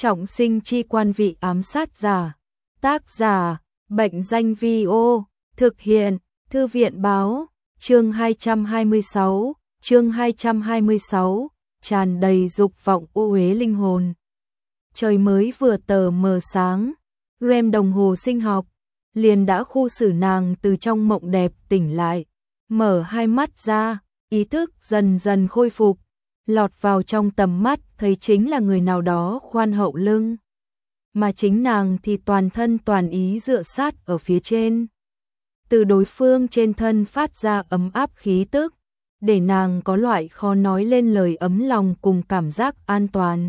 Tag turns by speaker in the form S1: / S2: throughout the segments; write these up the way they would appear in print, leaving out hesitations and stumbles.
S1: Trọng sinh chi quan vị ám sát giả. Tác giả, Bệnh danh Vi-ô, thực hiện, Thư viện báo, chương 226, tràn đầy dục vọng ô uế linh hồn. Trời mới vừa tờ mờ sáng, rem đồng hồ sinh học, liền đã khu xử nàng từ trong mộng đẹp tỉnh lại, mở hai mắt ra, ý thức dần dần khôi phục, lọt vào trong tầm mắt thấy chính là người nào đó khoan hậu lưng. Mà chính nàng thì toàn thân toàn ý dựa sát ở phía trên. Từ đối phương trên thân phát ra ấm áp khí tức, để nàng có loại khó nói lên lời ấm lòng cùng cảm giác an toàn.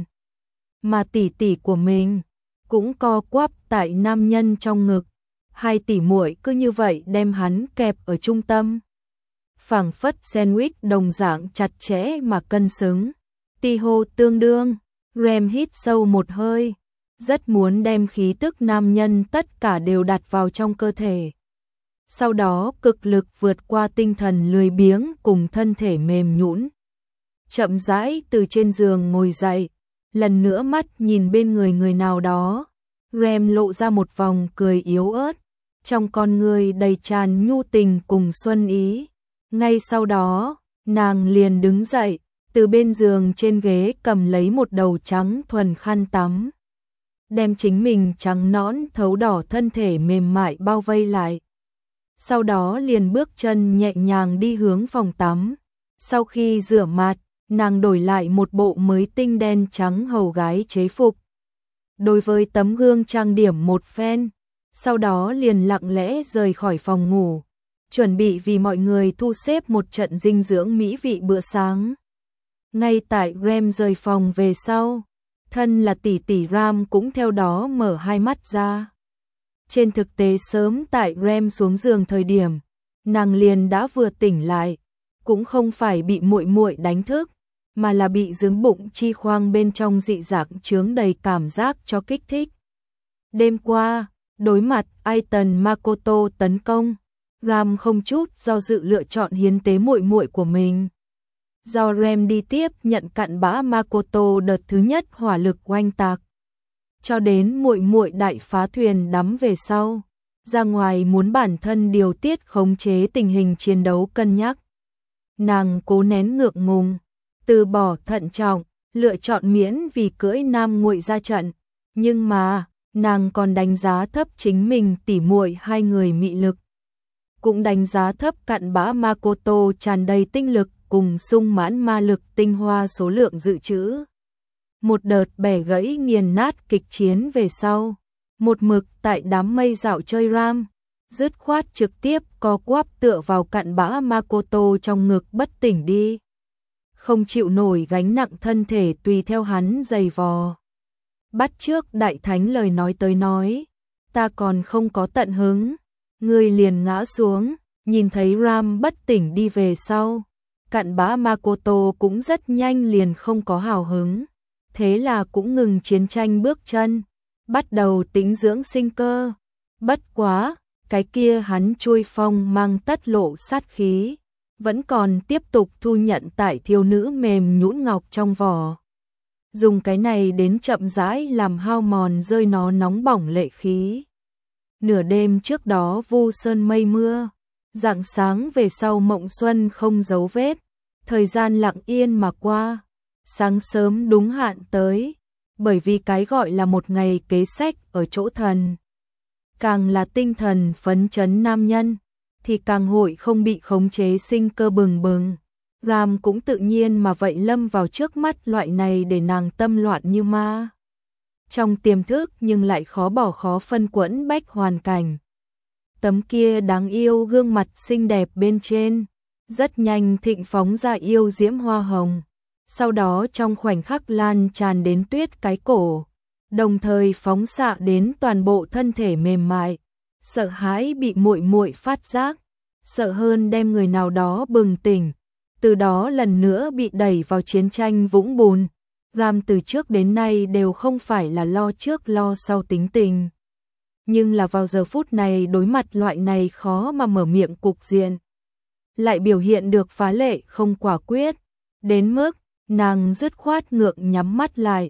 S1: Mà tỷ tỷ của mình cũng co quắp tại nam nhân trong ngực, hai tỷ muội cứ như vậy đem hắn kẹp ở trung tâm. Phảng phất sandwich đồng dạng chặt chẽ mà cân xứng, ti hô tương đương, rem hít sâu một hơi, rất muốn đem khí tức nam nhân tất cả đều đặt vào trong cơ thể. Sau đó cực lực vượt qua tinh thần lười biếng cùng thân thể mềm nhũn. Chậm rãi từ trên giường ngồi dậy, lần nữa mắt nhìn bên người nào đó, rem lộ ra một vòng cười yếu ớt, trong con người đầy tràn nhu tình cùng xuân ý. Ngay sau đó, nàng liền đứng dậy, từ bên giường trên ghế cầm lấy một đầu trắng thuần khăn tắm, đem chính mình trắng nõn thấu đỏ thân thể mềm mại bao vây lại. Sau đó liền bước chân nhẹ nhàng đi hướng phòng tắm. Sau khi rửa mặt, nàng đổi lại một bộ mới tinh đen trắng hầu gái chế phục. Đối với tấm gương trang điểm một phen, sau đó liền lặng lẽ rời khỏi phòng ngủ, chuẩn bị vì mọi người thu xếp một trận dinh dưỡng mỹ vị bữa sáng. Ngay tại rem rời phòng về sau, thân là tỷ tỷ Ram cũng theo đó mở hai mắt ra. Trên thực tế sớm tại rem xuống giường thời điểm, nàng liền đã vừa tỉnh lại, cũng không phải bị muội muội đánh thức, mà là bị dướng bụng chi khoang bên trong dị dạng chướng đầy cảm giác cho kích thích. Đêm qua, đối mặt Aiton Makoto tấn công, Ram không chút do dự lựa chọn hiến tế muội muội của mình. Do rem đi tiếp nhận cặn bã Makoto đợt thứ nhất hỏa lực oanh tạc, cho đến muội muội đại phá thuyền đắm về sau, ra ngoài muốn bản thân điều tiết khống chế tình hình chiến đấu cân nhắc. Nàng cố nén ngượng ngùng, từ bỏ thận trọng, lựa chọn miễn vì cưỡi nam muội ra trận, nhưng mà, nàng còn đánh giá thấp chính mình tỉ muội hai người mị lực. Cũng đánh giá thấp cặn bã Makoto tràn đầy tinh lực cùng sung mãn ma lực tinh hoa số lượng dự trữ. Một đợt bẻ gãy nghiền nát kịch chiến về sau, một mực tại đám mây dạo chơi Ram, dứt khoát trực tiếp co quắp tựa vào cặn bã Makoto trong ngực bất tỉnh đi. Không chịu nổi gánh nặng thân thể tùy theo hắn giày vò. Bắt trước đại thánh lời nói tới nói, ta còn không có tận hứng, ngươi liền ngã xuống, nhìn thấy Ram bất tỉnh đi về sau. Cặn bã Makoto cũng rất nhanh liền không có hào hứng, thế là cũng ngừng chiến tranh bước chân, bắt đầu tĩnh dưỡng sinh cơ. Bất quá, cái kia hắn chui phong mang tất lộ sát khí, vẫn còn tiếp tục thu nhận tại thiếu nữ mềm nhũn ngọc trong vỏ. Dùng cái này đến chậm rãi làm hao mòn rơi nó nóng bỏng lệ khí. Nửa đêm trước đó vu sơn mây mưa, rạng sáng về sau mộng xuân không dấu vết, thời gian lặng yên mà qua, sáng sớm đúng hạn tới, bởi vì cái gọi là một ngày kế sách ở chỗ thần. Càng là tinh thần phấn chấn nam nhân, thì càng hội không bị khống chế sinh cơ bừng bừng. Ram cũng tự nhiên mà vậy lâm vào trước mắt loại này để nàng tâm loạn như ma. Trong tiềm thức nhưng lại khó bỏ khó phân quẫn bách hoàn cảnh. Tấm kia đáng yêu gương mặt xinh đẹp bên trên, rất nhanh thịnh phóng ra yêu diễm hoa hồng. Sau đó trong khoảnh khắc lan tràn đến tuyết cái cổ, đồng thời phóng xạ đến toàn bộ thân thể mềm mại, sợ hãi bị muội muội phát giác, sợ hơn đem người nào đó bừng tỉnh, từ đó lần nữa bị đẩy vào chiến tranh vũng bùn. Ram từ trước đến nay đều không phải là lo trước lo sau tính tình, nhưng là vào giờ phút này đối mặt loại này khó mà mở miệng cục diện, lại biểu hiện được phá lệ không quả quyết, đến mức nàng dứt khoát ngượng nhắm mắt lại,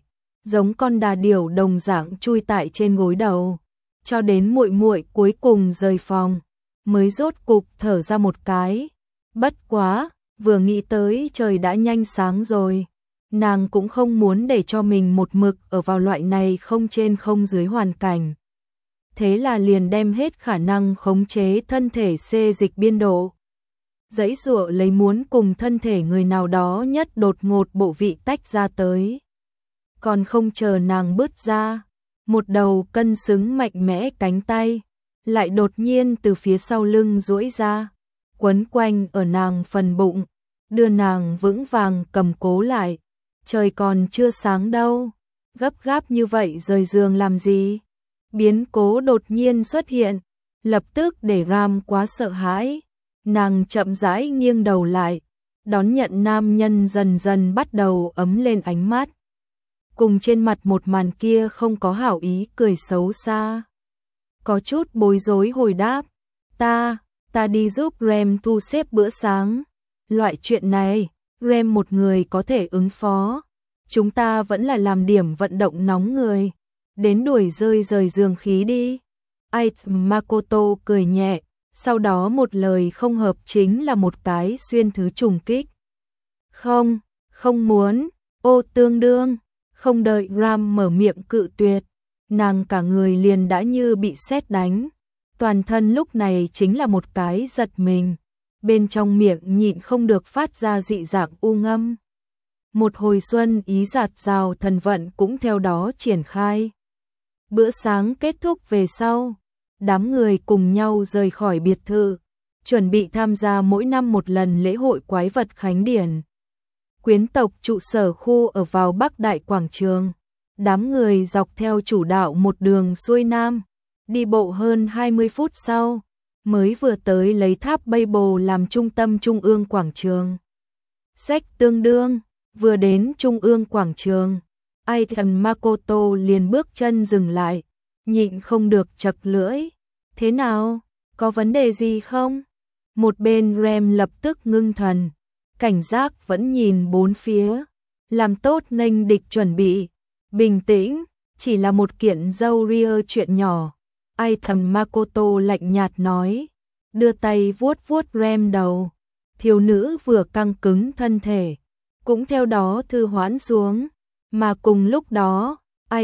S1: giống con đà điểu đồng dạng chui tại trên gối đầu, cho đến muội muội cuối cùng rời phòng, mới rốt cục thở ra một cái. Bất quá, vừa nghĩ tới trời đã nhanh sáng rồi, nàng cũng không muốn để cho mình một mực ở vào loại này không trên không dưới hoàn cảnh. Thế là liền đem hết khả năng khống chế thân thể xê dịch biên độ. Giãy giụa lấy muốn cùng thân thể người nào đó nhất đột ngột bộ vị tách ra tới. Còn không chờ nàng bứt ra, một đầu cân xứng mạnh mẽ cánh tay, lại đột nhiên từ phía sau lưng duỗi ra, quấn quanh ở nàng phần bụng, đưa nàng vững vàng cầm cố lại. Trời còn chưa sáng đâu, gấp gáp như vậy rời giường làm gì? Biến cố đột nhiên xuất hiện, lập tức để Ram quá sợ hãi. Nàng chậm rãi nghiêng đầu lại, đón nhận nam nhân dần dần bắt đầu ấm lên ánh mắt. Cùng trên mặt một màn kia không có hảo ý cười xấu xa. Có chút bối rối hồi đáp, ta đi giúp Rem thu xếp bữa sáng. Loại chuyện này, Rem một người có thể ứng phó. Chúng ta vẫn là làm điểm vận động nóng người. Đến đuổi rời giường khí đi. Makoto cười nhẹ, sau đó một lời không hợp chính là một cái xuyên thứ trùng kích. Không muốn, ô tương đương. Không đợi Ram mở miệng cự tuyệt, nàng cả người liền đã như bị sét đánh. Toàn thân lúc này chính là một cái giật mình, bên trong miệng nhịn không được phát ra dị dạng u ngâm. Một hồi xuân ý giạt rào thần vận cũng theo đó triển khai. Bữa sáng kết thúc về sau, đám người cùng nhau rời khỏi biệt thự, chuẩn bị tham gia mỗi năm một lần lễ hội quái vật Khánh Điển. Quyến tộc trụ sở khu ở vào Bắc Đại Quảng Trường. Đám người dọc theo chủ đạo một đường xuôi nam, đi bộ hơn 20 phút sau, mới vừa tới lấy tháp Babel làm trung tâm trung ương quảng trường. Sách tương đương, vừa đến trung ương quảng trường, Makoto liền bước chân dừng lại, nhịn không được chật lưỡi. Thế nào, có vấn đề gì không? Một bên Rem lập tức ngưng thần, cảnh giác vẫn nhìn bốn phía, làm tốt nghênh địch chuẩn bị. Bình tĩnh, chỉ là một kiện dâu ria chuyện nhỏ. Makoto lạnh nhạt nói, đưa tay vuốt vuốt Rem đầu. Thiếu nữ vừa căng cứng thân thể, cũng theo đó thư hoãn xuống. Mà cùng lúc đó,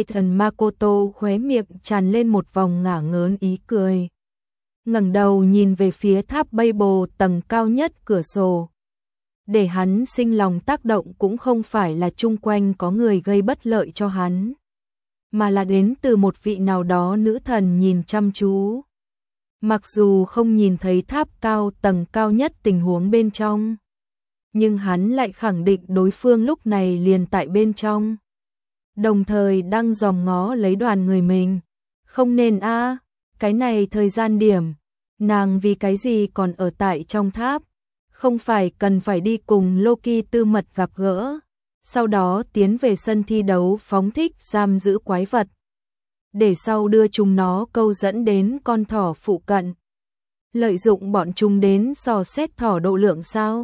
S1: Makoto khóe miệng tràn lên một vòng ngả ngớn ý cười. Ngẩng đầu nhìn về phía tháp Babel tầng cao nhất cửa sổ. Để hắn sinh lòng tác động cũng không phải là chung quanh có người gây bất lợi cho hắn, mà là đến từ một vị nào đó nữ thần nhìn chăm chú. Mặc dù không nhìn thấy tháp cao tầng cao nhất tình huống bên trong, nhưng hắn lại khẳng định đối phương lúc này liền tại bên trong, đồng thời đang dòm ngó lấy đoàn người mình. Không nên cái này thời gian điểm, nàng vì cái gì còn ở tại trong tháp? Không phải cần phải đi cùng Loki tư mật gặp gỡ, sau đó tiến về sân thi đấu phóng thích giam giữ quái vật, để sau đưa chúng nó câu dẫn đến con thỏ phụ cận, lợi dụng bọn chúng đến dò xét thỏ độ lượng sao?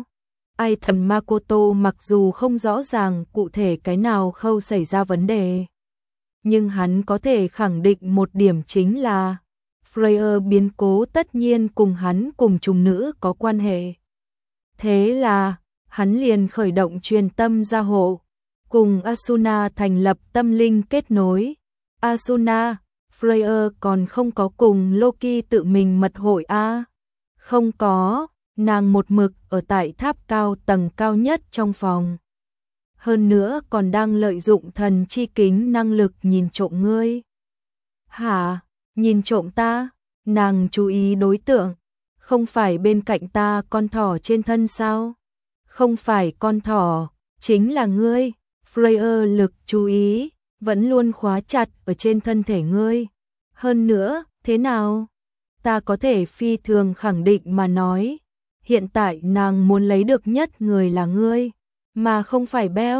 S1: Makoto mặc dù không rõ ràng cụ thể cái nào khâu xảy ra vấn đề, nhưng hắn có thể khẳng định một điểm chính là Freya biến cố tất nhiên cùng hắn cùng trùng nữ có quan hệ. Thế là, hắn liền khởi động truyền tâm gia hộ, cùng Asuna thành lập tâm linh kết nối. Asuna, Freya còn không có cùng Loki tự mình mật hội Không có, nàng một mực ở tại tháp cao tầng cao nhất trong phòng. Hơn nữa còn đang lợi dụng thần chi kính năng lực nhìn trộm ngươi. Hả, nhìn trộm ta? Nàng chú ý đối tượng. Không phải bên cạnh ta con thỏ trên thân sao? Không phải con thỏ, chính là ngươi. Freya lực chú ý vẫn luôn khóa chặt ở trên thân thể ngươi. Hơn nữa, thế nào? Ta có thể phi thường khẳng định mà nói, hiện tại nàng muốn lấy được nhất người là ngươi, mà không phải Bell.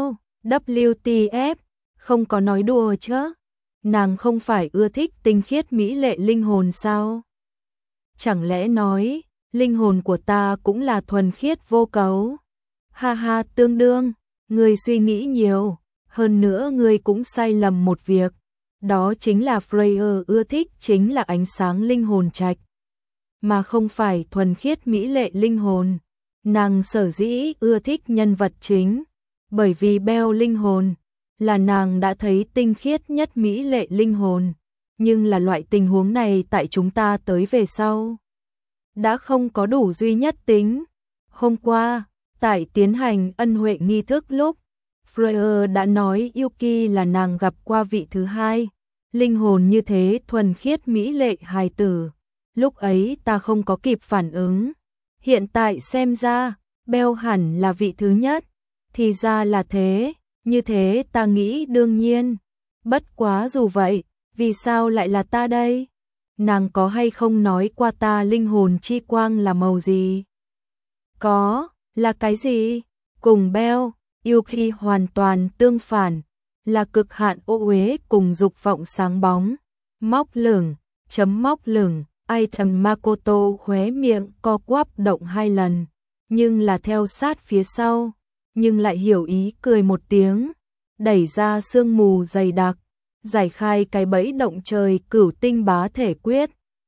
S1: WTF, không có nói đùa chứ? Nàng không phải ưa thích tinh khiết mỹ lệ linh hồn sao? Chẳng lẽ nói, linh hồn của ta cũng là thuần khiết vô cấu? Ha ha, tương đương, người suy nghĩ nhiều. Hơn nữa ngươi cũng sai lầm một việc, đó chính là Freya ưa thích chính là ánh sáng linh hồn trạch, mà không phải thuần khiết mỹ lệ linh hồn. Nàng sở dĩ ưa thích nhân vật chính, bởi vì Belle linh hồn là nàng đã thấy tinh khiết nhất mỹ lệ linh hồn, nhưng là loại tình huống này tại chúng ta tới về sau đã không có đủ duy nhất tính. Hôm qua, tại tiến hành ân huệ nghi thức lúc, Freya đã nói Yuki là nàng gặp qua vị thứ hai, linh hồn như thế thuần khiết mỹ lệ hài tử. Lúc ấy ta không có kịp phản ứng, hiện tại xem ra, Belle hẳn là vị thứ nhất, thì ra là thế, như thế ta nghĩ đương nhiên. Bất quá dù vậy, vì sao lại là ta đây? Nàng có hay không nói qua ta linh hồn chi quang là màu gì? Có, là cái gì? Cùng Belle, Yuki hoàn toàn tương phản, là cực hạn ô uế cùng dục vọng sáng bóng. Móc lửng, chấm móc lửng, item Makoto khóe miệng co quắp động 2 lần, nhưng là theo sát phía sau, nhưng lại hiểu ý cười một tiếng, đẩy ra sương mù dày đặc, giải khai cái bẫy động trời cửu tinh bá thể quyết.